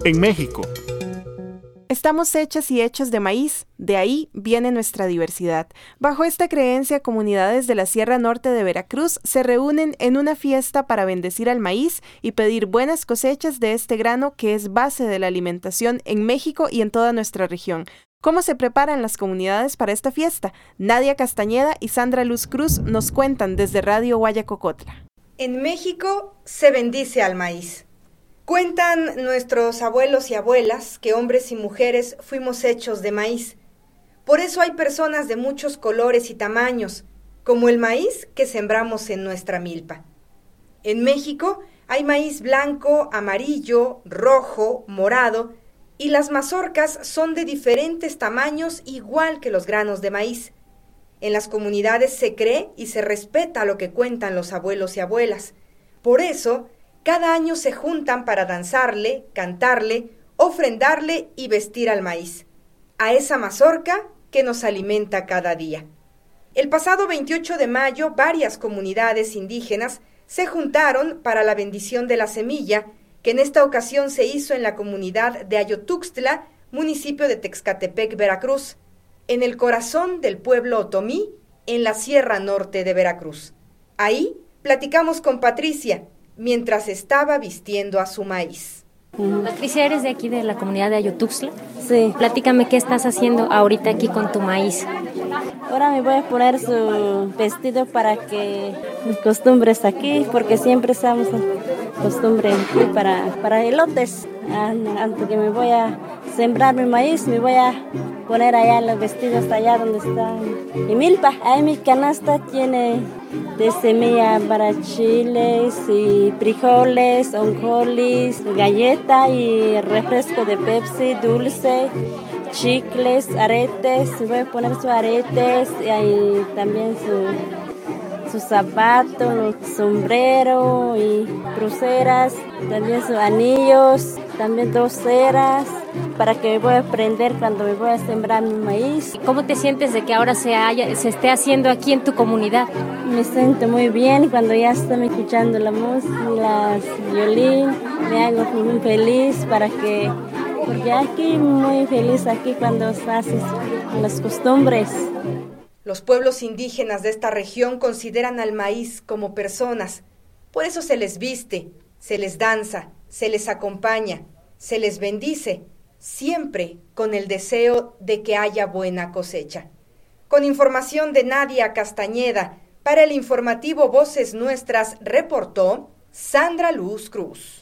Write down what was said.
en México. Estamos hechas y hechos de maíz, de ahí viene nuestra diversidad. Bajo esta creencia, comunidades de la Sierra Norte de Veracruz se reúnen en una fiesta para bendecir al maíz y pedir buenas cosechas de este grano que es base de la alimentación en México y en toda nuestra región. ¿Cómo se preparan las comunidades para esta fiesta? Nadia Castañeda y Sandra Luz Cruz nos cuentan desde Radio Guayacocotla. En México se bendice al maíz. Cuentan nuestros abuelos y abuelas que hombres y mujeres fuimos hechos de maíz. Por eso hay personas de muchos colores y tamaños, como el maíz que sembramos en nuestra milpa. En México hay maíz blanco, amarillo, rojo, morado, y las mazorcas son de diferentes tamaños igual que los granos de maíz. En las comunidades se cree y se respeta lo que cuentan los abuelos y abuelas. Por eso, cada año se juntan para danzarle, cantarle, ofrendarle y vestir al maíz, a esa mazorca que nos alimenta cada día. El pasado 28 de mayo, varias comunidades indígenas se juntaron para la bendición de la semilla, que en esta ocasión se hizo en la comunidad de Ayotuxtla, municipio de Texcatepec, Veracruz, en el corazón del pueblo otomí, en la Sierra Norte de Veracruz. Ahí platicamos con Patricia, mientras estaba vistiendo a su maíz. Patricia, ¿eres de aquí de la comunidad de Ayotuxtla? Sí. Platícame qué estás haciendo ahorita aquí con tu maíz. Ahora me voy a poner su vestido para que mis costumbres aquí, porque siempre estamos en costumbre aquí para elotes. Antes que me voy a sembrar mi maíz, me voy a poner allá los vestidos allá donde está mi milpa. Ahí mi canasta tiene de semilla para chiles y frijoles, onjolis, galleta y refresco de Pepsi, dulce, chicles, aretes. Voy a poner sus aretes y también sus zapatos, sombrero y pulseras, también sus anillos, también 2 ceras para que me voy a prender cuando me voy a sembrar mi maíz. ¿Cómo te sientes de que ahora se esté haciendo aquí en tu comunidad? Me siento muy bien cuando ya estoy escuchando la música, las violín, me hago muy feliz porque aquí muy feliz aquí cuando haces las costumbres. Los pueblos indígenas de esta región consideran al maíz como personas, por eso se les viste, se les danza, se les acompaña, se les bendice, siempre con el deseo de que haya buena cosecha. Con información de Nadia Castañeda, para el informativo Voces Nuestras, reportó Sandra Luz Cruz.